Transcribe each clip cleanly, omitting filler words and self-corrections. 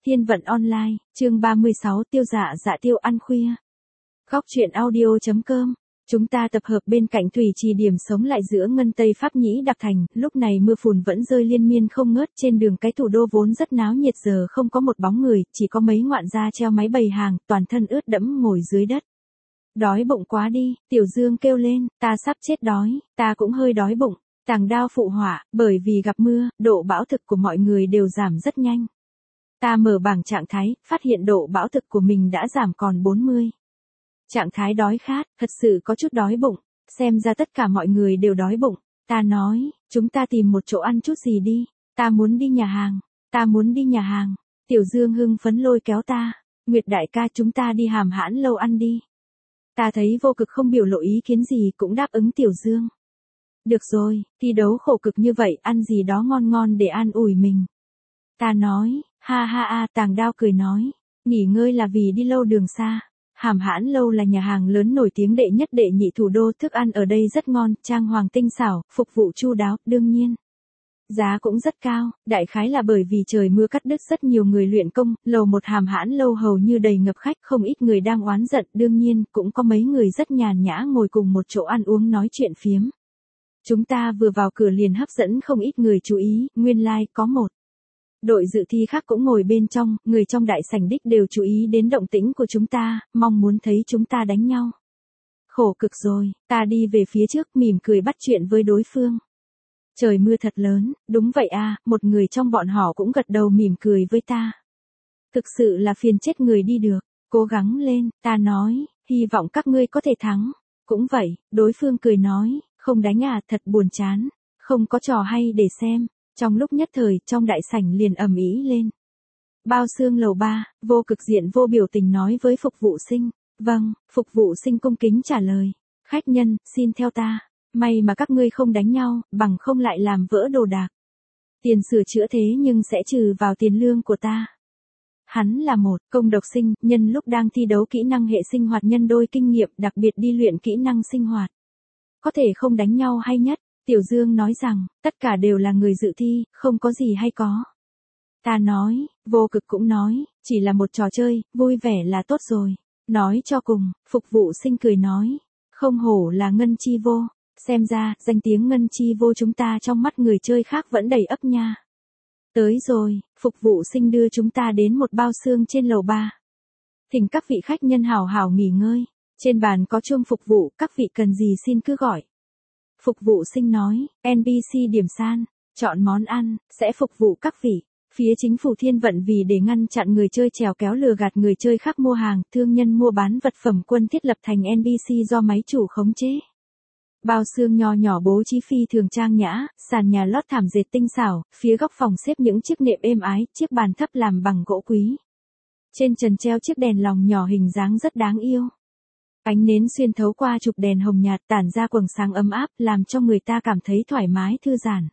Thiên vận online, chương 36 tiêu dạ dạ tiêu ăn khuya. Góc truyện audio.com. Chúng ta tập hợp bên cạnh thủy trì điểm sống lại giữa Ngân Tây Pháp Nhĩ Đặc Thành, lúc này mưa phùn vẫn rơi liên miên không ngớt trên đường cái thủ đô vốn rất náo nhiệt giờ không có một bóng người, chỉ có mấy ngoạn gia treo máy bày hàng, toàn thân ướt đẫm ngồi dưới đất. Đói bụng quá đi, Tiểu Dương kêu lên, ta sắp chết đói, ta cũng hơi đói bụng. Tàng Đao phụ họa, bởi vì gặp mưa, độ bão thực của mọi người đều giảm rất nhanh. Ta mở bảng trạng thái, phát hiện độ bão thực của mình đã giảm còn 40. Trạng thái đói khát, thật sự có chút đói bụng, xem ra tất cả mọi người đều đói bụng. Ta nói, chúng ta tìm một chỗ ăn chút gì đi, ta muốn đi nhà hàng, ta muốn đi nhà hàng. Tiểu Dương hưng phấn lôi kéo ta, Nguyệt đại ca chúng ta đi Hàm Hãn Lâu ăn đi. Ta thấy Vô Cực không biểu lộ ý kiến gì cũng đáp ứng Tiểu Dương. Được rồi, thi đấu khổ cực như vậy, ăn gì đó ngon ngon để an ủi mình. Ta nói, ha ha ha, Tàng Đao cười nói, nghỉ ngơi là vì đi lâu đường xa. Hàm Hãn Lâu là nhà hàng lớn nổi tiếng đệ nhất đệ nhị thủ đô, thức ăn ở đây rất ngon, trang hoàng tinh xảo, phục vụ chu đáo, đương nhiên. Giá cũng rất cao, đại khái là bởi vì trời mưa cắt đứt rất nhiều người luyện công, lầu một Hàm Hãn Lâu hầu như đầy ngập khách, không ít người đang oán giận, đương nhiên, cũng có mấy người rất nhàn nhã ngồi cùng một chỗ ăn uống nói chuyện phiếm. Chúng ta vừa vào cửa liền hấp dẫn không ít người chú ý, nguyên lai có một đội dự thi khác cũng ngồi bên trong, người trong đại sảnh đích đều chú ý đến động tĩnh của chúng ta, mong muốn thấy chúng ta đánh nhau. Khổ cực rồi, ta đi về phía trước mỉm cười bắt chuyện với đối phương. Trời mưa thật lớn, đúng vậy à, một người trong bọn họ cũng gật đầu mỉm cười với ta. Thực sự là phiền chết người đi được, cố gắng lên, ta nói, hy vọng các ngươi có thể thắng. Cũng vậy, đối phương cười nói, không đánh à, thật buồn chán, không có trò hay để xem. Trong lúc nhất thời, trong đại sảnh liền ầm ĩ lên. Bao xương lầu 3, Vô Cực diện vô biểu tình nói với phục vụ sinh. Vâng, phục vụ sinh cung kính trả lời. Khách nhân, xin theo ta. May mà các ngươi không đánh nhau, bằng không lại làm vỡ đồ đạc. Tiền sửa chữa thế nhưng sẽ trừ vào tiền lương của ta. Hắn là một công độc sinh, nhân lúc đang thi đấu kỹ năng hệ sinh hoạt nhân đôi kinh nghiệm, đặc biệt đi luyện kỹ năng sinh hoạt. Có thể không đánh nhau hay nhất. Tiểu Dương nói rằng, tất cả đều là người dự thi, không có gì hay có. Ta nói, Vô Cực cũng nói, chỉ là một trò chơi, vui vẻ là tốt rồi. Nói cho cùng, phục vụ sinh cười nói, không hổ là Ngân Chi Vô, xem ra, danh tiếng Ngân Chi Vô chúng ta trong mắt người chơi khác vẫn đầy ắp nha. Tới rồi, phục vụ sinh đưa chúng ta đến một bao xương trên lầu 3. Thỉnh các vị khách nhân hào hào nghỉ ngơi, trên bàn có chuông phục vụ, các vị cần gì xin cứ gọi. Phục vụ sinh nói, NPC điểm san, chọn món ăn, sẽ phục vụ các vị. Phía chính phủ Thiên Vận vì để ngăn chặn người chơi trèo kéo lừa gạt người chơi khác mua hàng, thương nhân mua bán vật phẩm quân thiết lập thành NPC do máy chủ khống chế. Bao xương nho nhỏ bố trí phi thường trang nhã, sàn nhà lót thảm dệt tinh xảo, phía góc phòng xếp những chiếc nệm êm ái, chiếc bàn thấp làm bằng gỗ quý. Trên trần treo chiếc đèn lồng nhỏ hình dáng rất đáng yêu. Ánh nến xuyên thấu qua chụp đèn hồng nhạt tản ra quầng sáng ấm áp, làm cho người ta cảm thấy thoải mái thư giãn.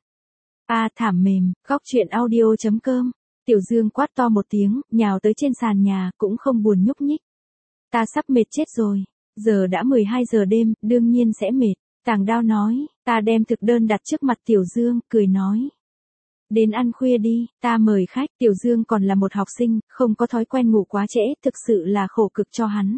Thảm mềm, góc truyện audio.com. Tiểu Dương quát to một tiếng, nhào tới trên sàn nhà, cũng không buồn nhúc nhích. Ta sắp mệt chết rồi, giờ đã 12 giờ đêm, đương nhiên sẽ mệt. Tàng Đao nói, ta đem thực đơn đặt trước mặt Tiểu Dương, cười nói. Đến ăn khuya đi, ta mời khách. Tiểu Dương còn là một học sinh, không có thói quen ngủ quá trễ, thực sự là khổ cực cho hắn.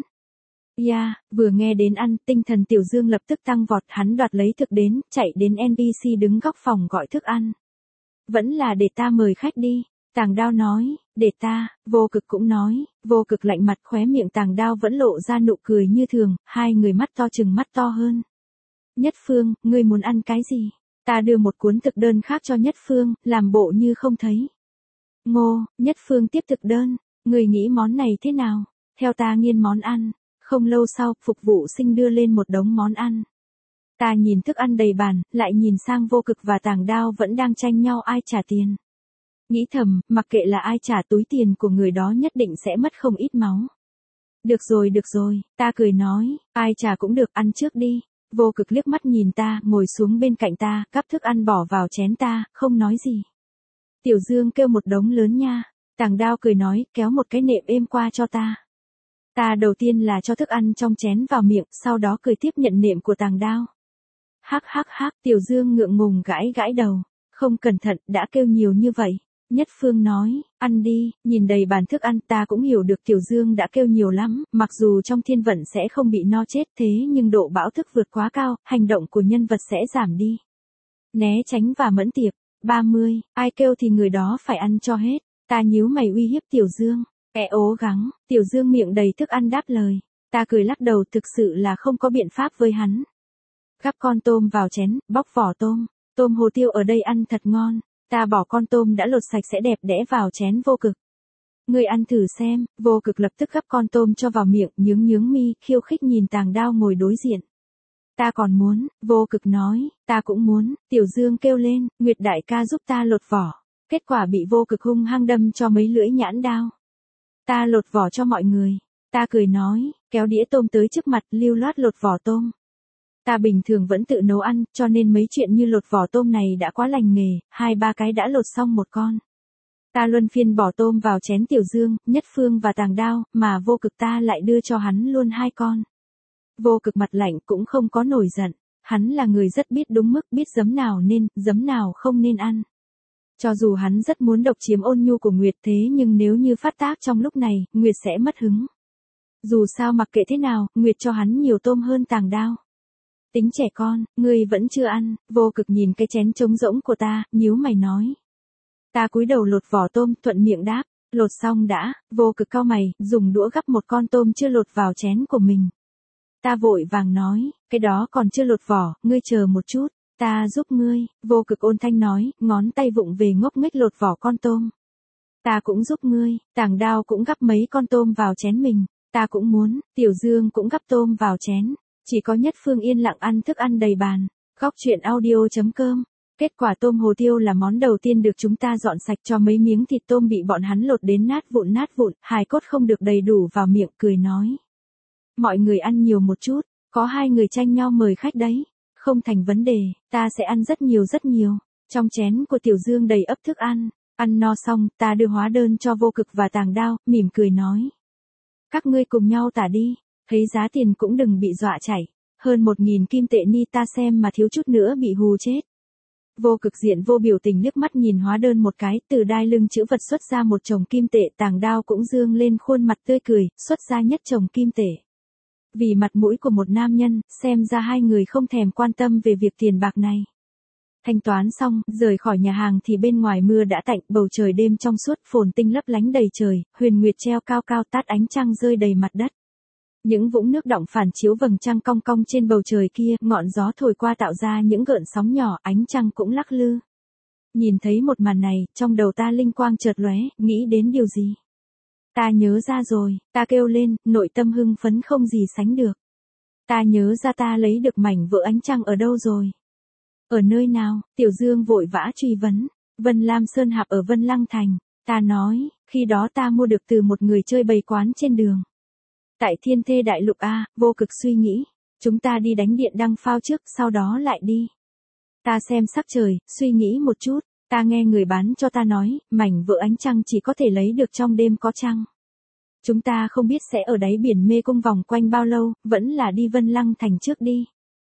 Vừa nghe đến ăn, tinh thần Tiểu Dương lập tức tăng vọt, hắn đoạt lấy thực đến, chạy đến NPC đứng góc phòng gọi thức ăn. Vẫn là để ta mời khách đi, Tàng Đao nói, để ta, Vô Cực cũng nói, Vô Cực lạnh mặt khóe miệng Tàng Đao vẫn lộ ra nụ cười như thường, hai người mắt to chừng mắt to hơn. Nhất Phương, ngươi muốn ăn cái gì? Ta đưa một cuốn thực đơn khác cho Nhất Phương, làm bộ như không thấy. Ngô, Nhất Phương tiếp thực đơn, ngươi nghĩ món này thế nào? Theo ta nghiên món ăn. Không lâu sau, phục vụ sinh đưa lên một đống món ăn. Ta nhìn thức ăn đầy bàn, lại nhìn sang Vô Cực và Tàng Đao vẫn đang tranh nhau ai trả tiền. Nghĩ thầm, mặc kệ là ai trả, túi tiền của người đó nhất định sẽ mất không ít máu. Được rồi, ta cười nói, ai trả cũng được, ăn trước đi. Vô Cực liếc mắt nhìn ta, ngồi xuống bên cạnh ta, gắp thức ăn bỏ vào chén ta, không nói gì. Tiểu Dương kêu một đống lớn nha. Tàng Đao cười nói, kéo một cái nệm êm qua cho ta. Ta đầu tiên là cho thức ăn trong chén vào miệng, sau đó cười tiếp nhận nệm của Tàng Đao. Hắc, Tiểu Dương ngượng ngùng gãi đầu. Không cẩn thận, đã kêu nhiều như vậy. Nhất Phương nói, ăn đi, nhìn đầy bàn thức ăn ta cũng hiểu được Tiểu Dương đã kêu nhiều lắm, mặc dù trong thiên vận sẽ không bị no chết thế nhưng độ bão thức vượt quá cao, hành động của nhân vật sẽ giảm đi. Né tránh và mẫn tiệp, 30, ai kêu thì người đó phải ăn cho hết, ta nhíu mày uy hiếp Tiểu Dương, ố gắng, Tiểu Dương miệng đầy thức ăn đáp lời, ta cười lắc đầu thực sự là không có biện pháp với hắn. Gắp con tôm vào chén, bóc vỏ tôm, tôm hồ tiêu ở đây ăn thật ngon. Ta bỏ con tôm đã lột sạch sẽ đẹp đẽ vào chén Vô Cực. Ngươi ăn thử xem, Vô Cực lập tức gắp con tôm cho vào miệng, nhướng mi, khiêu khích nhìn Tàng Đao ngồi đối diện. Ta còn muốn, Vô Cực nói, ta cũng muốn, Tiểu Dương kêu lên, Nguyệt đại ca giúp ta lột vỏ. Kết quả bị Vô Cực hung hăng đâm cho mấy lưỡi nhãn đao. Ta lột vỏ cho mọi người. Ta cười nói, kéo đĩa tôm tới trước mặt, lưu loát lột vỏ tôm. Ta bình thường vẫn tự nấu ăn, cho nên mấy chuyện như lột vỏ tôm này đã quá lành nghề, 2-3 cái đã lột xong một con. Ta luân phiên bỏ tôm vào chén Tiểu Dương, Nhất Phương và Tàng Đao, mà Vô Cực ta lại đưa cho hắn luôn 2 con. Vô Cực mặt lạnh cũng không có nổi giận, hắn là người rất biết đúng mức, biết giấm nào nên, giấm nào không nên ăn. Cho dù hắn rất muốn độc chiếm ôn nhu của Nguyệt thế nhưng nếu như phát tác trong lúc này, Nguyệt sẽ mất hứng. Dù sao mặc kệ thế nào, Nguyệt cho hắn nhiều tôm hơn Tàng Đao. Tính trẻ con, ngươi vẫn chưa ăn, Vô Cực nhìn cái chén trống rỗng của ta, nhíu mày nói. Ta cúi đầu lột vỏ tôm, thuận miệng đáp, lột xong đã, Vô Cực cau mày, dùng đũa gắp một con tôm chưa lột vào chén của mình. Ta vội vàng nói, cái đó còn chưa lột vỏ, ngươi chờ một chút, ta giúp ngươi, Vô Cực ôn thanh nói, ngón tay vụng về ngốc nghếch lột vỏ con tôm. Ta cũng giúp ngươi, Tàng Đao cũng gắp mấy con tôm vào chén mình, ta cũng muốn, Tiểu Dương cũng gắp tôm vào chén. Chỉ có Nhất Phương yên lặng ăn thức ăn đầy bàn. Góc truyện audio.com. Kết quả tôm hồ tiêu là món đầu tiên được chúng ta dọn sạch cho mấy miếng thịt tôm bị bọn hắn lột đến nát vụn, hài cốt không được đầy đủ vào miệng, cười nói. Mọi người ăn nhiều một chút, có 2 người tranh nhau mời khách đấy. Không thành vấn đề, ta sẽ ăn rất nhiều. Trong chén của Tiểu Dương đầy ắp thức ăn. Ăn no xong, ta đưa hóa đơn cho Vô Cực và Tàng Đao, mỉm cười nói. Các ngươi cùng nhau tả đi. Thấy giá tiền cũng đừng bị dọa chảy, hơn 1.000 kim tệ ni ta xem mà thiếu chút nữa bị hù chết. Vô Cực diện vô biểu tình liếc mắt nhìn hóa đơn một cái, từ đai lưng chữ vật xuất ra một chồng kim tệ, Tàng Đao cũng dương lên khuôn mặt tươi cười, xuất ra nhất chồng kim tệ. Vì mặt mũi của một nam nhân, xem ra 2 người không thèm quan tâm về việc tiền bạc này. Thanh toán xong, rời khỏi nhà hàng thì bên ngoài mưa đã tạnh, bầu trời đêm trong suốt, phồn tinh lấp lánh đầy trời, huyền nguyệt treo cao cao tát ánh trăng rơi đầy mặt đất. Những vũng nước đọng phản chiếu vầng trăng cong cong trên bầu trời kia, ngọn gió thổi qua tạo ra những gợn sóng nhỏ, ánh trăng cũng lắc lư. Nhìn thấy một màn này, trong đầu ta linh quang chợt lóe, nghĩ đến điều gì? Ta nhớ ra rồi, ta kêu lên, nội tâm hưng phấn không gì sánh được. Ta nhớ ra ta lấy được mảnh vỡ ánh trăng ở đâu rồi? Ở nơi nào? Tiểu Dương vội vã truy vấn. Vân Lam Sơn Hạp ở Vân Lăng Thành. Ta nói, khi đó ta mua được từ một người chơi bày quán trên đường. Tại Thiên Thê Đại Lục A, Vô Cực suy nghĩ. Chúng ta đi đánh điện đăng phao trước, sau đó lại đi. Ta xem sắc trời, suy nghĩ một chút. Ta nghe người bán cho ta nói, mảnh vỡ ánh trăng chỉ có thể lấy được trong đêm có trăng. Chúng ta không biết sẽ ở đáy biển mê cung vòng quanh bao lâu, vẫn là đi Vân Lăng Thành trước đi.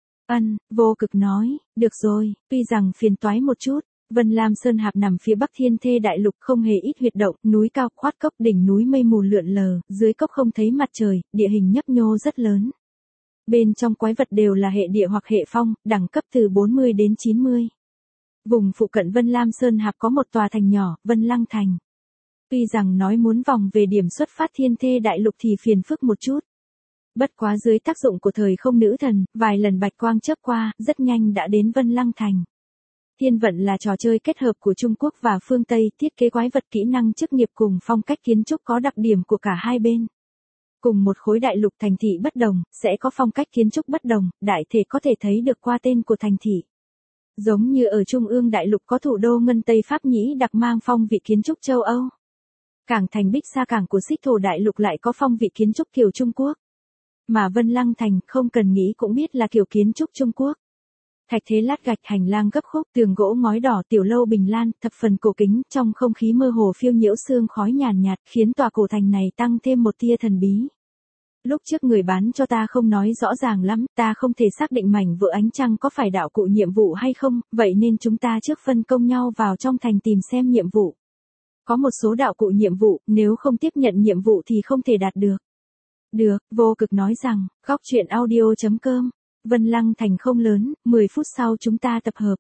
Vô Cực nói, được rồi, tuy rằng phiền toái một chút. Vân Lam Sơn Hạp nằm phía bắc Thiên Thê Đại Lục, không hề ít huyệt động, núi cao khoát cốc, đỉnh núi mây mù lượn lờ, dưới cốc không thấy mặt trời, địa hình nhấp nhô rất lớn. Bên trong quái vật đều là hệ địa hoặc hệ phong, đẳng cấp từ 40 đến 90. Vùng phụ cận Vân Lam Sơn Hạp có một tòa thành nhỏ, Vân Lăng Thành. Tuy rằng nói muốn vòng về điểm xuất phát Thiên Thê Đại Lục thì phiền phức một chút. Bất quá dưới tác dụng của thời không nữ thần, vài lần bạch quang chớp qua, rất nhanh đã đến Vân Lăng Thành. Thiên vận là trò chơi kết hợp của Trung Quốc và phương Tây, thiết kế quái vật, kỹ năng chức nghiệp cùng phong cách kiến trúc có đặc điểm của cả hai bên. Cùng một khối đại lục thành thị bất đồng, sẽ có phong cách kiến trúc bất đồng, đại thể có thể thấy được qua tên của thành thị. Giống như ở Trung ương đại lục có thủ đô Ngân Tây Pháp Nhĩ đặc mang phong vị kiến trúc châu Âu. Cảng thành Bích Sa cảng của Xích Thổ đại lục lại có phong vị kiến trúc kiểu Trung Quốc. Mà Vân Lăng Thành không cần nghĩ cũng biết là kiểu kiến trúc Trung Quốc. Thạch thế lát gạch, hành lang gấp khúc, tường gỗ ngói đỏ, tiểu lâu bình lan, thập phần cổ kính, trong không khí mơ hồ phiêu nhiễu sương khói nhàn nhạt, khiến tòa cổ thành này tăng thêm một tia thần bí. Lúc trước người bán cho ta không nói rõ ràng lắm, ta không thể xác định mảnh vỡ ánh trăng có phải đạo cụ nhiệm vụ hay không, vậy nên chúng ta trước phân công nhau vào trong thành tìm xem nhiệm vụ. Có một số đạo cụ nhiệm vụ, nếu không tiếp nhận nhiệm vụ thì không thể đạt được. Được, vô cực nói rằng, góc chuyện audio.com. Vân Lăng Thành không lớn, 10 phút sau chúng ta tập hợp.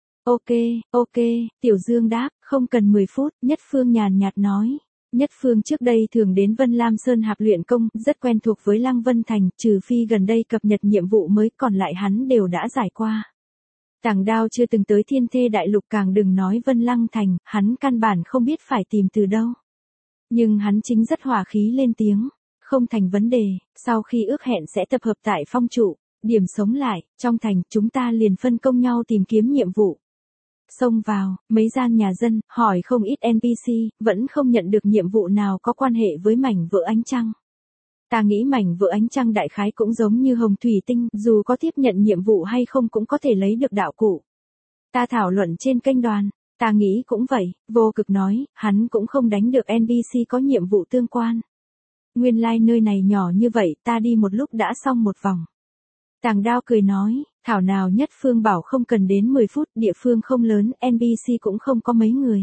Ok, Tiểu Dương đáp, không cần 10 phút, Nhất Phương nhàn nhạt nói. Nhất Phương trước đây thường đến Vân Lam Sơn Hạp luyện công, rất quen thuộc với Lăng Vân Thành, trừ phi gần đây cập nhật nhiệm vụ mới, còn lại hắn đều đã giải qua. Tàng Đao chưa từng tới Thiên Thê Đại Lục, càng đừng nói Vân Lăng Thành, hắn căn bản không biết phải tìm từ đâu. Nhưng hắn chính rất hòa khí lên tiếng, không thành vấn đề, sau khi ước hẹn sẽ tập hợp tại phong trụ, điểm sống lại, trong thành, chúng ta liền phân công nhau tìm kiếm nhiệm vụ. Xông vào, mấy gian nhà dân, hỏi không ít NPC, vẫn không nhận được nhiệm vụ nào có quan hệ với mảnh vỡ ánh trăng. Ta nghĩ mảnh vỡ ánh trăng đại khái cũng giống như hồng thủy tinh, dù có tiếp nhận nhiệm vụ hay không cũng có thể lấy được đạo cụ. Ta thảo luận trên kênh đoàn, ta nghĩ cũng vậy, vô cực nói, hắn cũng không đánh được NPC có nhiệm vụ tương quan. Nguyên lai nơi này nhỏ như vậy, ta đi một lúc đã xong một vòng. Tàng Đao cười nói, thảo nào Nhất Phương bảo không cần đến 10 phút, địa phương không lớn, NPC cũng không có mấy người.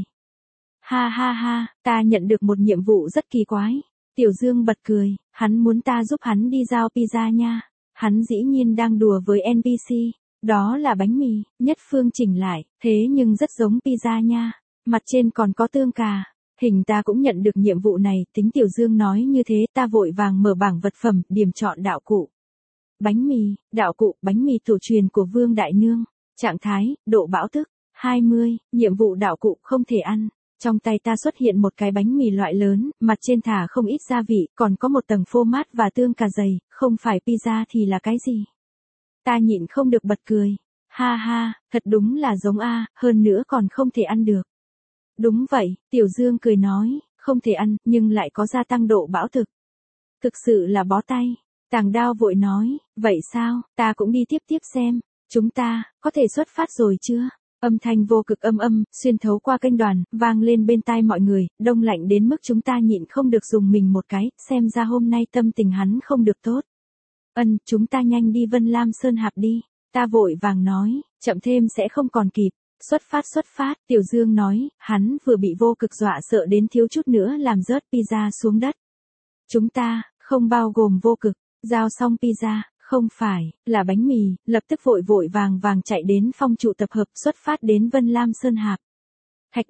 Ha, ta nhận được một nhiệm vụ rất kỳ quái. Tiểu Dương bật cười, hắn muốn ta giúp hắn đi giao pizza nha. Hắn dĩ nhiên đang đùa với NPC, đó là bánh mì, Nhất Phương chỉnh lại, thế nhưng rất giống pizza nha. Mặt trên còn có tương cà. Hình ta cũng nhận được nhiệm vụ này, tính Tiểu Dương nói như thế, ta vội vàng mở bảng vật phẩm, điểm chọn đạo cụ. Bánh mì, đạo cụ, bánh mì tổ truyền của Vương Đại Nương. Trạng thái, độ bão tức, 20, nhiệm vụ đạo cụ không thể ăn. Trong tay ta xuất hiện một cái bánh mì loại lớn, mặt trên thả không ít gia vị, còn có một tầng phô mát và tương cà dày, không phải pizza thì là cái gì? Ta nhịn không được bật cười. Ha, thật đúng là giống A, hơn nữa còn không thể ăn được. Đúng vậy, Tiểu Dương cười nói, không thể ăn, nhưng lại có gia tăng độ bão thực. Thực sự là bó tay. Tàng Đao vội nói, vậy sao, ta cũng đi tiếp xem, chúng ta, có thể xuất phát rồi chưa? Âm thanh vô cực âm, xuyên thấu qua kênh đoàn, vang lên bên tai mọi người, đông lạnh đến mức chúng ta nhịn không được dùng mình một cái, xem ra hôm nay tâm tình hắn không được tốt. Chúng ta nhanh đi Vân Lam Sơn Hạp đi, ta vội vàng nói, chậm thêm sẽ không còn kịp. Xuất phát, Tiểu Dương nói, hắn vừa bị vô cực dọa sợ đến thiếu chút nữa làm rớt pizza xuống đất. Chúng ta, không bao gồm vô cực, giao xong pizza, không phải, là bánh mì, lập tức vội vàng chạy đến phong trụ tập hợp, xuất phát đến Vân Lam Sơn Hạp. Thạch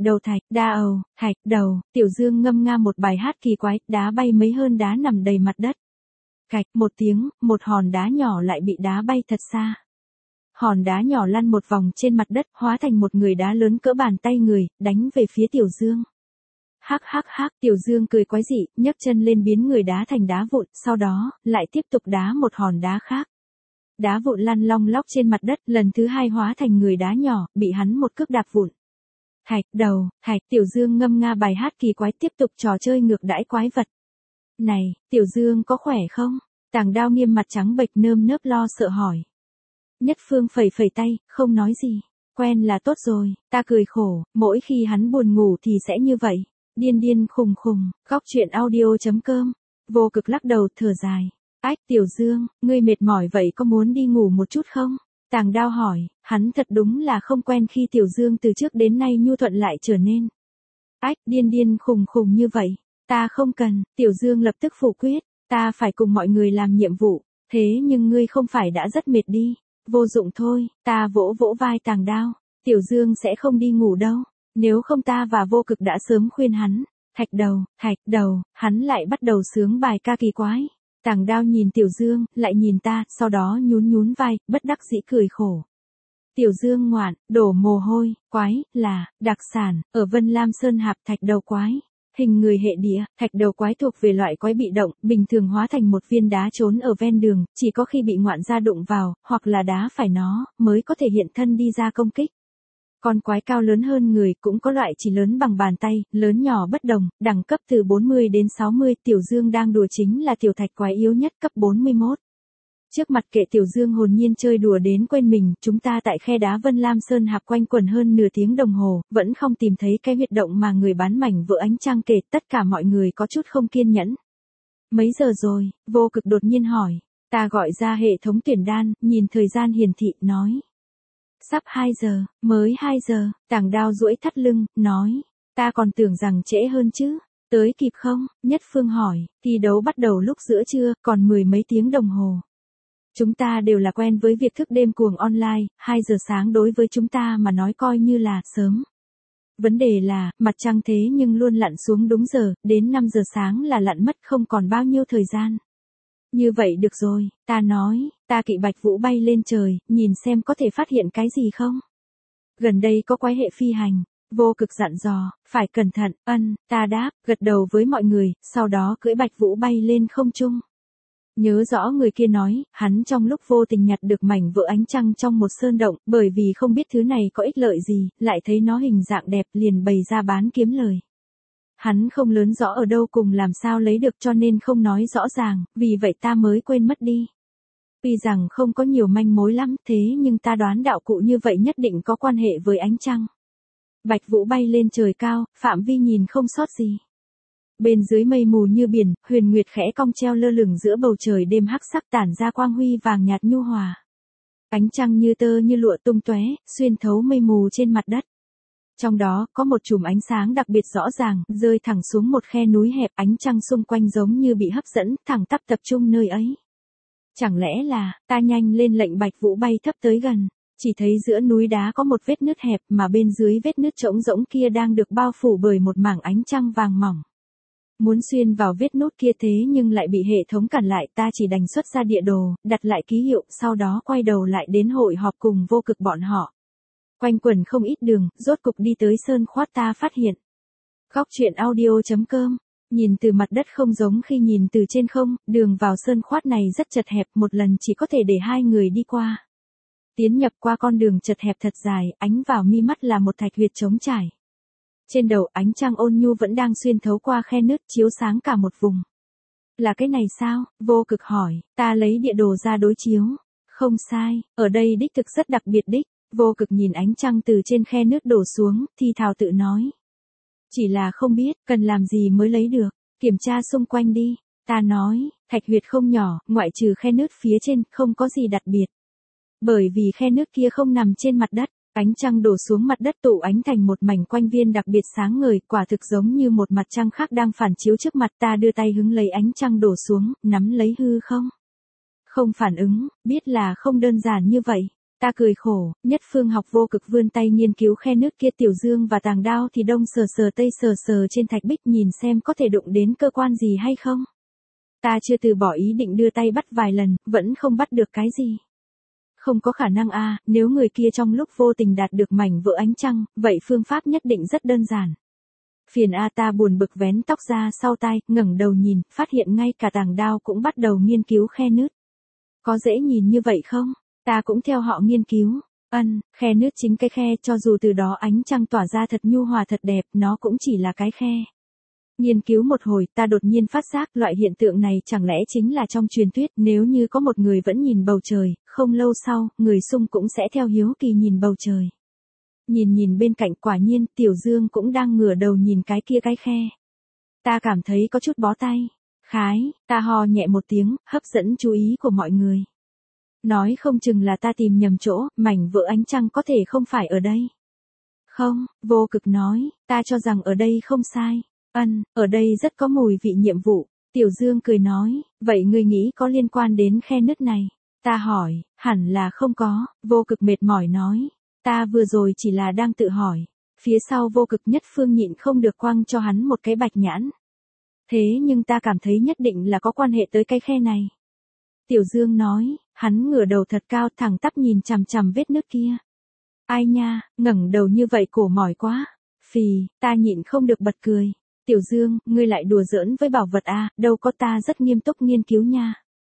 đầu, Tiểu Dương ngâm nga một bài hát kỳ quái, đá bay mấy hơn đá nằm đầy mặt đất. Cạch, một tiếng, một hòn đá nhỏ lại bị đá bay thật xa. Hòn đá nhỏ lăn một vòng trên mặt đất, hóa thành một người đá lớn cỡ bàn tay người, đánh về phía Tiểu Dương. Hắc, Tiểu Dương cười quái dị, nhấc chân lên biến người đá thành đá vụn, sau đó, lại tiếp tục đá một hòn đá khác. Đá vụn lăn long lóc trên mặt đất, lần thứ hai hóa thành người đá nhỏ, bị hắn một cước đạp vụn. Thạch đầu, Tiểu Dương ngâm nga bài hát kỳ quái, tiếp tục trò chơi ngược đãi quái vật. Này, Tiểu Dương có khỏe không? Tàng Đao nghiêm mặt trắng bệch nơm nớp lo sợ hỏi. Nhất Phương phẩy tay, không nói gì. Quen là tốt rồi, ta cười khổ, mỗi khi hắn buồn ngủ thì sẽ như vậy. Điên khùng, góc chuyện audio.com. Vô cực lắc đầu thở dài. Ách, Tiểu Dương, ngươi mệt mỏi vậy có muốn đi ngủ một chút không? Tàng Đao hỏi, hắn thật đúng là không quen khi Tiểu Dương từ trước đến nay nhu thuận lại trở nên. Ách, điên khùng như vậy. Ta không cần, Tiểu Dương lập tức phủ quyết, ta phải cùng mọi người làm nhiệm vụ, thế nhưng ngươi không phải đã rất mệt đi. Vô dụng thôi, ta vỗ vai Tàng Đao, Tiểu Dương sẽ không đi ngủ đâu. Nếu không ta và vô cực đã sớm khuyên hắn. Thạch đầu, hắn lại bắt đầu sướng bài ca kỳ quái. Tàng Đao nhìn Tiểu Dương, lại nhìn ta, sau đó nhún vai, bất đắc dĩ cười khổ. Tiểu Dương ngoạn, đổ mồ hôi, quái, là, đặc sản, ở Vân Lam Sơn Hạp thạch đầu quái. Hình người hệ địa, thạch đầu quái thuộc về loại quái bị động, bình thường hóa thành một viên đá trốn ở ven đường, chỉ có khi bị ngoạn gia đụng vào, hoặc là đá phải nó, mới có thể hiện thân đi ra công kích. Con quái cao lớn hơn người cũng có loại chỉ lớn bằng bàn tay, lớn nhỏ bất đồng, đẳng cấp từ 40 đến 60, Tiểu Dương đang đùa chính là tiểu thạch quái yếu nhất cấp 41. Trước mặt kệ Tiểu Dương hồn nhiên chơi đùa đến quên mình, chúng ta tại khe đá Vân Lam Sơn Hạp quanh quẩn hơn nửa tiếng đồng hồ, vẫn không tìm thấy cái huyệt động mà người bán mảnh vỡ ánh trăng kể, tất cả mọi người có chút không kiên nhẫn. Mấy giờ rồi, vô cực đột nhiên hỏi, ta gọi ra hệ thống tuyển đan, nhìn thời gian hiển thị, nói. Sắp 2 giờ, mới 2 giờ, Tàng Đao duỗi thắt lưng, nói. Ta còn tưởng rằng trễ hơn chứ. Tới kịp không? Nhất Phương hỏi, thi đấu bắt đầu lúc giữa trưa, còn 10 mấy tiếng đồng hồ. Chúng ta đều là quen với việc thức đêm cuồng online, 2 giờ sáng đối với chúng ta mà nói coi như là sớm. Vấn đề là, mặt trăng thế nhưng luôn lặn xuống đúng giờ, đến 5 giờ sáng là lặn mất không còn bao nhiêu thời gian. Như vậy được rồi, ta nói, ta kỵ Bạch Vũ bay lên trời, nhìn xem có thể phát hiện cái gì không. Gần đây có quái hệ phi hành. Vô Cực dặn dò, phải cẩn thận. Ta đáp, gật đầu với mọi người, sau đó cưỡi Bạch Vũ bay lên không trung. Nhớ rõ người kia nói, hắn trong lúc vô tình nhặt được mảnh vỡ ánh trăng trong một sơn động, bởi vì không biết thứ này có ích lợi gì, lại thấy nó hình dạng đẹp liền bày ra bán kiếm lời. Hắn không lớn rõ ở đâu cùng làm sao lấy được cho nên không nói rõ ràng, vì vậy ta mới quên mất đi. Tuy rằng không có nhiều manh mối lắm, thế nhưng ta đoán đạo cụ như vậy nhất định có quan hệ với ánh trăng. Bạch Vũ bay lên trời cao, phạm vi nhìn không sót gì. Bên dưới mây mù như biển, huyền nguyệt khẽ cong treo lơ lửng giữa bầu trời đêm hắc sắc tản ra quang huy vàng nhạt nhu hòa. Ánh trăng như tơ như lụa tung tóe, xuyên thấu mây mù trên mặt đất. Trong đó, có một chùm ánh sáng đặc biệt rõ ràng, rơi thẳng xuống một khe núi hẹp, ánh trăng xung quanh giống như bị hấp dẫn, thẳng tắp tập trung nơi ấy. Chẳng lẽ là, ta nhanh lên lệnh Bạch Vũ bay thấp tới gần. Chỉ thấy giữa núi đá có một vết nứt hẹp mà bên dưới vết nứt trống rỗng kia đang được bao phủ bởi một mảng ánh trăng vàng mỏng. Muốn xuyên vào vết nút kia thế nhưng lại bị hệ thống cản lại, ta chỉ đành xuất ra địa đồ, đặt lại ký hiệu, sau đó quay đầu lại đến hội họp cùng Vô Cực bọn họ. Quanh quẩn không ít đường, rốt cục đi tới sơn khoát ta phát hiện. Góc truyện audio.com. Nhìn từ mặt đất không giống khi nhìn từ trên không, đường vào sơn khoát này rất chật hẹp, một lần chỉ có thể để 2 người đi qua. Tiến nhập qua con đường chật hẹp thật dài, ánh vào mi mắt là một thạch huyệt trống trải. Trên đầu ánh trăng ôn nhu vẫn đang xuyên thấu qua khe nứt chiếu sáng cả một vùng. Là cái này sao? Vô Cực hỏi, ta lấy địa đồ ra đối chiếu. Không sai, ở đây đích thực rất đặc biệt đích. Vô Cực nhìn ánh trăng từ trên khe nứt đổ xuống, thì thào tự nói. Chỉ là không biết, cần làm gì mới lấy được, kiểm tra xung quanh đi. Ta nói, thạch huyệt không nhỏ, ngoại trừ khe nứt phía trên, không có gì đặc biệt. Bởi vì khe nước kia không nằm trên mặt đất, ánh trăng đổ xuống mặt đất tụ ánh thành một mảnh quanh viên đặc biệt sáng ngời, quả thực giống như một mặt trăng khác đang phản chiếu trước mặt ta, đưa tay hứng lấy ánh trăng đổ xuống, nắm lấy hư không. Không phản ứng, biết là không đơn giản như vậy. Ta cười khổ, Nhất Phương học Vô Cực vươn tay nghiên cứu khe nước kia, Tiểu Dương và Tàng Đao thì đông sờ sờ tây sờ sờ trên thạch bích nhìn xem có thể đụng đến cơ quan gì hay không. Ta chưa từ bỏ ý định đưa tay bắt vài lần, vẫn không bắt được cái gì. Không có khả năng a, nếu người kia trong lúc vô tình đạt được mảnh vỡ ánh trăng, vậy phương pháp nhất định rất đơn giản. Phiền a, ta buồn bực vén tóc ra sau tai, ngẩng đầu nhìn, phát hiện ngay cả Tàng Đao cũng bắt đầu nghiên cứu khe nứt. Có dễ nhìn như vậy không? Ta cũng theo họ nghiên cứu. Khe nứt chính cái khe, cho dù từ đó ánh trăng tỏa ra thật nhu hòa thật đẹp, nó cũng chỉ là cái khe. Nghiên cứu một hồi, ta đột nhiên phát giác loại hiện tượng này chẳng lẽ chính là trong truyền thuyết, nếu như có một người vẫn nhìn bầu trời, không lâu sau, người xung cũng sẽ theo hiếu kỳ nhìn bầu trời. Nhìn bên cạnh, quả nhiên, Tiểu Dương cũng đang ngửa đầu nhìn cái kia cái khe. Ta cảm thấy có chút bó tay. Khái, ta hò nhẹ một tiếng, hấp dẫn chú ý của mọi người. Nói không chừng là ta tìm nhầm chỗ, mảnh vỡ ánh trăng có thể không phải ở đây. Không, Vô Cực nói, ta cho rằng ở đây không sai. Ở đây rất có mùi vị nhiệm vụ. Tiểu Dương cười nói, vậy ngươi nghĩ có liên quan đến khe nứt này? Ta hỏi, hẳn là không có. Vô Cực mệt mỏi nói, ta vừa rồi chỉ là đang tự hỏi. Phía sau Vô Cực Nhất Phương nhịn không được quăng cho hắn một cái bạch nhãn. Thế nhưng ta cảm thấy nhất định là có quan hệ tới cái khe này. Tiểu Dương nói, hắn ngửa đầu thật cao, thẳng tắp nhìn chằm chằm vết nứt kia. Ai nha, ngẩng đầu như vậy cổ mỏi quá. Phì, ta nhịn không được bật cười. Tiểu Dương, ngươi lại đùa giỡn với bảo vật à, đâu có, ta rất nghiêm túc nghiên cứu nha.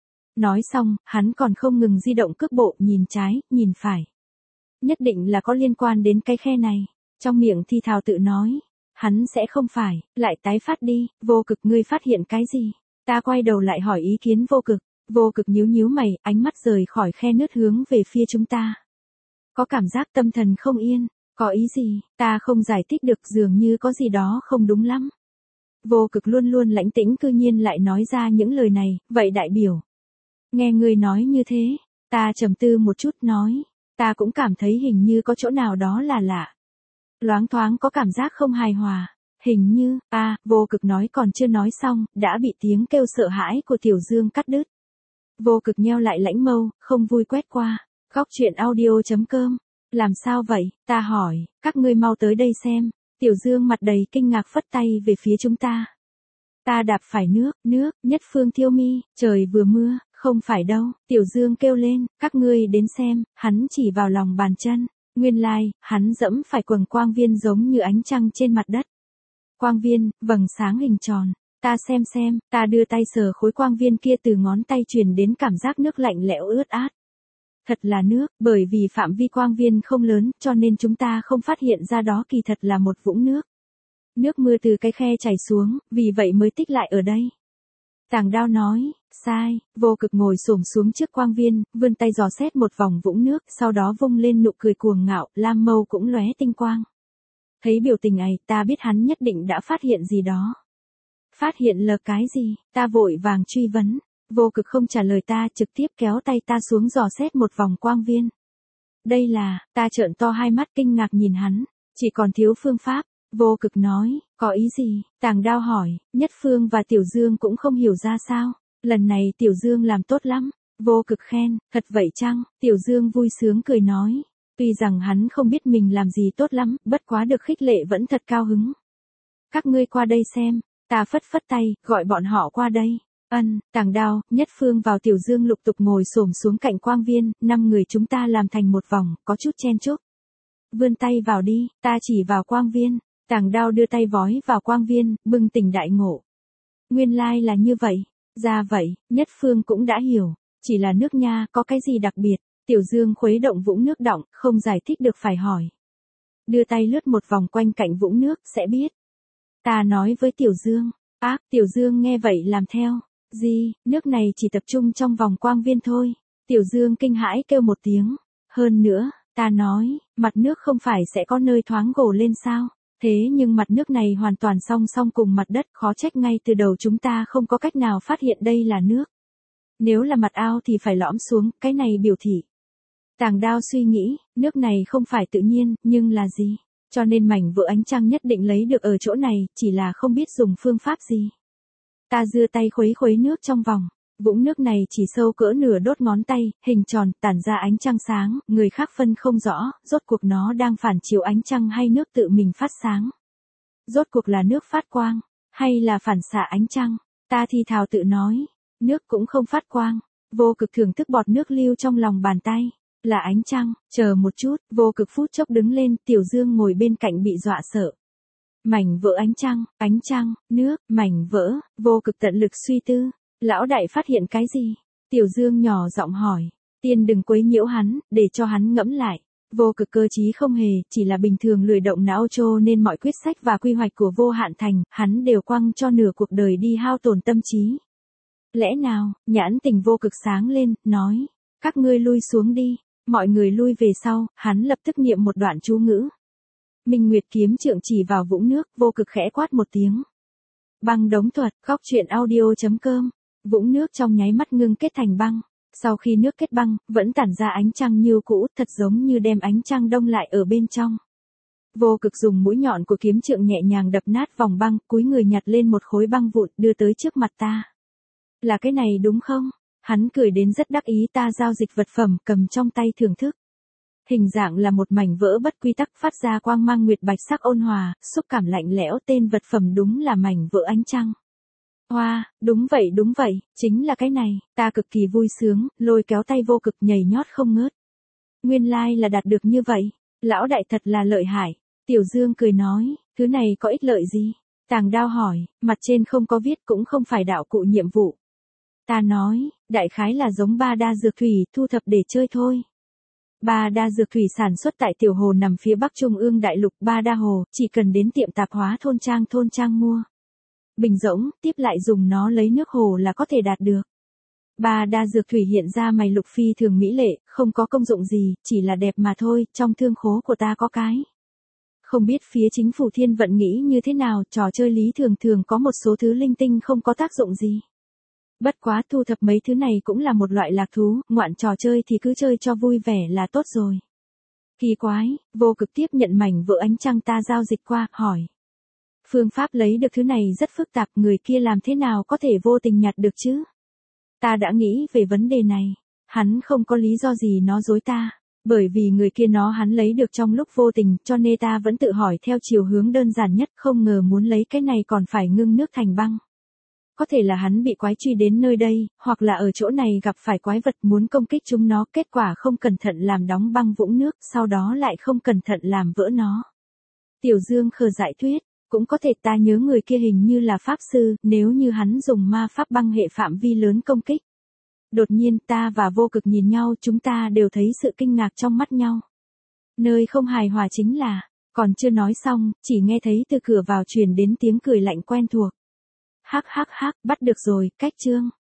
Nói xong, hắn còn không ngừng di động cước bộ, nhìn trái, nhìn phải. Nhất định là có liên quan đến cái khe này. Trong miệng thì thào tự nói, hắn sẽ không phải, lại tái phát đi. Vô Cực, ngươi phát hiện cái gì? Ta quay đầu lại hỏi ý kiến Vô Cực. Vô Cực nhíu mày, ánh mắt rời khỏi khe nứt hướng về phía chúng ta. Có cảm giác tâm thần không yên. Có ý gì? Ta không giải thích được, dường như có gì đó không đúng lắm. Vô Cực luôn luôn lãnh tĩnh cư nhiên lại nói ra những lời này, vậy đại biểu. Nghe người nói như thế, ta trầm tư một chút nói, ta cũng cảm thấy hình như có chỗ nào đó là lạ. Loáng thoáng có cảm giác không hài hòa. Hình như, Vô Cực nói còn chưa nói xong, đã bị tiếng kêu sợ hãi của Tiểu Dương cắt đứt. Vô Cực nheo lại lãnh mâu, không vui quét qua. Góc truyện audio.com. Làm sao vậy, ta hỏi, các ngươi mau tới đây xem. Tiểu Dương mặt đầy kinh ngạc phất tay về phía chúng ta. Ta đạp phải nước, Nhất Phương Thiêu Mi, trời vừa mưa, không phải đâu. Tiểu Dương kêu lên, các ngươi đến xem, hắn chỉ vào lòng bàn chân. Nguyên lai, hắn dẫm phải quầng quang viên giống như ánh trăng trên mặt đất. Quang viên, vầng sáng hình tròn. Ta xem, ta đưa tay sờ khối quang viên kia, từ ngón tay truyền đến cảm giác nước lạnh lẽo ướt át. Thật là nước, bởi vì phạm vi quang viên không lớn, cho nên chúng ta không phát hiện ra đó kỳ thật là một vũng nước. Nước mưa từ cái khe chảy xuống, vì vậy mới tích lại ở đây. Tàng Đao nói, sai. Vô Cực ngồi xổm xuống trước quang viên, vươn tay dò xét một vòng vũng nước, sau đó vung lên nụ cười cuồng ngạo, lam mâu cũng lóe tinh quang. Thấy biểu tình ấy, ta biết hắn nhất định đã phát hiện gì đó. Phát hiện là cái gì? Ta vội vàng truy vấn. Vô Cực không trả lời ta, trực tiếp kéo tay ta xuống dò xét một vòng quang viên. Đây là, ta trợn to hai mắt kinh ngạc nhìn hắn, chỉ còn thiếu phương pháp. Vô Cực nói, có ý gì? Tàng Đao hỏi, Nhất Phương và Tiểu Dương cũng không hiểu ra sao. Lần này Tiểu Dương làm tốt lắm. Vô Cực khen, thật vậy chăng? Tiểu Dương vui sướng cười nói. Tuy rằng hắn không biết mình làm gì tốt lắm, bất quá được khích lệ vẫn thật cao hứng. Các ngươi qua đây xem. Ta phất phất tay, gọi bọn họ qua đây. Tàng Đao, Nhất Phương vào Tiểu Dương lục tục ngồi xổm xuống cạnh quang viên, 5 người chúng ta làm thành một vòng, có chút chen chúc. Vươn tay vào đi, ta chỉ vào quang viên. Tàng Đao đưa tay vói vào quang viên, bừng tỉnh đại ngộ. Nguyên lai là như vậy. Ra vậy, Nhất Phương cũng đã hiểu. Chỉ là nước nha, có cái gì đặc biệt? Tiểu Dương khuấy động vũng nước đọng, không giải thích được phải hỏi. Đưa tay lướt một vòng quanh cạnh vũng nước, sẽ biết. Ta nói với Tiểu Dương. Tiểu Dương nghe vậy làm theo. Gì, nước này chỉ tập trung trong vòng quang viên thôi. Tiểu Dương kinh hãi kêu một tiếng. Hơn nữa, ta nói, mặt nước không phải sẽ có nơi thoáng gồ lên sao? Thế nhưng mặt nước này hoàn toàn song song cùng mặt đất, khó trách ngay từ đầu chúng ta không có cách nào phát hiện đây là nước. Nếu là mặt ao thì phải lõm xuống, cái này biểu thị. Tàng Đao suy nghĩ, nước này không phải tự nhiên, nhưng là gì? Cho nên mảnh vỡ ánh trăng nhất định lấy được ở chỗ này, chỉ là không biết dùng phương pháp gì. Ta giơ tay khuấy nước trong vòng. Vũng nước này chỉ sâu cỡ nửa đốt ngón tay, hình tròn, tản ra ánh trăng sáng, người khác phân không rõ, rốt cuộc nó đang phản chiếu ánh trăng hay nước tự mình phát sáng. Rốt cuộc là nước phát quang, hay là phản xạ ánh trăng? Ta thì thào tự nói, nước cũng không phát quang. Vô Cực thưởng thức bọt nước lưu trong lòng bàn tay. Là ánh trăng, chờ một chút, Vô Cực phút chốc đứng lên, Tiểu Dương ngồi bên cạnh bị dọa sợ. Mảnh vỡ ánh trăng, nước, mảnh vỡ, Vô Cực tận lực suy tư. Lão đại phát hiện cái gì? Tiểu Dương nhỏ giọng hỏi. Tiên đừng quấy nhiễu hắn, để cho hắn ngẫm lại. Vô Cực cơ trí không hề, chỉ là bình thường lười động não trô nên mọi quyết sách và quy hoạch của Vô Hạn Thành, hắn đều quăng cho nửa cuộc đời đi hao tổn tâm trí. Lẽ nào, nhãn tình Vô Cực sáng lên, nói. Các ngươi lui xuống đi. Mọi người lui về sau, hắn lập tức niệm một đoạn chú ngữ. Minh Nguyệt kiếm trượng chỉ vào vũng nước, Vô Cực khẽ quát một tiếng. Băng đống thuật, góc truyện audio.com. Vũng nước trong nháy mắt ngưng kết thành băng. Sau khi nước kết băng, vẫn tản ra ánh trăng như cũ, thật giống như đem ánh trăng đông lại ở bên trong. Vô Cực dùng mũi nhọn của kiếm trượng nhẹ nhàng đập nát vòng băng, cúi người nhặt lên một khối băng vụn, đưa tới trước mặt ta. Là cái này đúng không? Hắn cười đến rất đắc ý, ta giao dịch vật phẩm cầm trong tay thưởng thức. Hình dạng là một mảnh vỡ bất quy tắc phát ra quang mang nguyệt bạch sắc ôn hòa, xúc cảm lạnh lẽo, tên vật phẩm đúng là mảnh vỡ ánh trăng. Hoa, đúng vậy, chính là cái này, ta cực kỳ vui sướng, lôi kéo tay Vô Cực nhảy nhót không ngớt. Nguyên lai là đạt được như vậy, lão đại thật là lợi hại. Tiểu Dương cười nói, thứ này có ích lợi gì? Tàng Đao hỏi, mặt trên không có viết cũng không phải đạo cụ nhiệm vụ. Ta nói, đại khái là giống ba đa dược thủy, thu thập để chơi thôi. Ba đa dược thủy sản xuất tại tiểu hồ nằm phía bắc trung ương đại lục, ba đa hồ, chỉ cần đến tiệm tạp hóa thôn trang mua. Bình rỗng, tiếp lại dùng nó lấy nước hồ là có thể đạt được. Ba đa dược thủy hiện ra mày lục phi thường mỹ lệ, không có công dụng gì, chỉ là đẹp mà thôi, trong thương khố của ta có cái. Không biết phía chính phủ thiên vận nghĩ như thế nào, trò chơi lý thường có một số thứ linh tinh không có tác dụng gì. Bất quá thu thập mấy thứ này cũng là một loại lạc thú, ngoạn trò chơi thì cứ chơi cho vui vẻ là tốt rồi. Kỳ quái, Vô Cực tiếp nhận mảnh vỡ ánh trăng ta giao dịch qua, hỏi. Phương pháp lấy được thứ này rất phức tạp, người kia làm thế nào có thể vô tình nhặt được chứ? Ta đã nghĩ về vấn đề này. Hắn không có lý do gì nói dối ta. Bởi vì người kia hắn lấy được trong lúc vô tình, cho nên ta vẫn tự hỏi theo chiều hướng đơn giản nhất, không ngờ muốn lấy cái này còn phải ngưng nước thành băng. Có thể là hắn bị quái truy đến nơi đây, hoặc là ở chỗ này gặp phải quái vật muốn công kích chúng nó, kết quả không cẩn thận làm đóng băng vũng nước, sau đó lại không cẩn thận làm vỡ nó. Tiểu Dương khờ giải thuyết, cũng có thể ta nhớ người kia hình như là pháp sư, nếu như hắn dùng ma pháp băng hệ phạm vi lớn công kích. Đột nhiên ta và Vô Cực nhìn nhau, chúng ta đều thấy sự kinh ngạc trong mắt nhau. Nơi không hài hòa chính là, còn chưa nói xong, chỉ nghe thấy từ cửa vào truyền đến tiếng cười lạnh quen thuộc. Hắc hắc hắc, bắt được rồi, cách chương.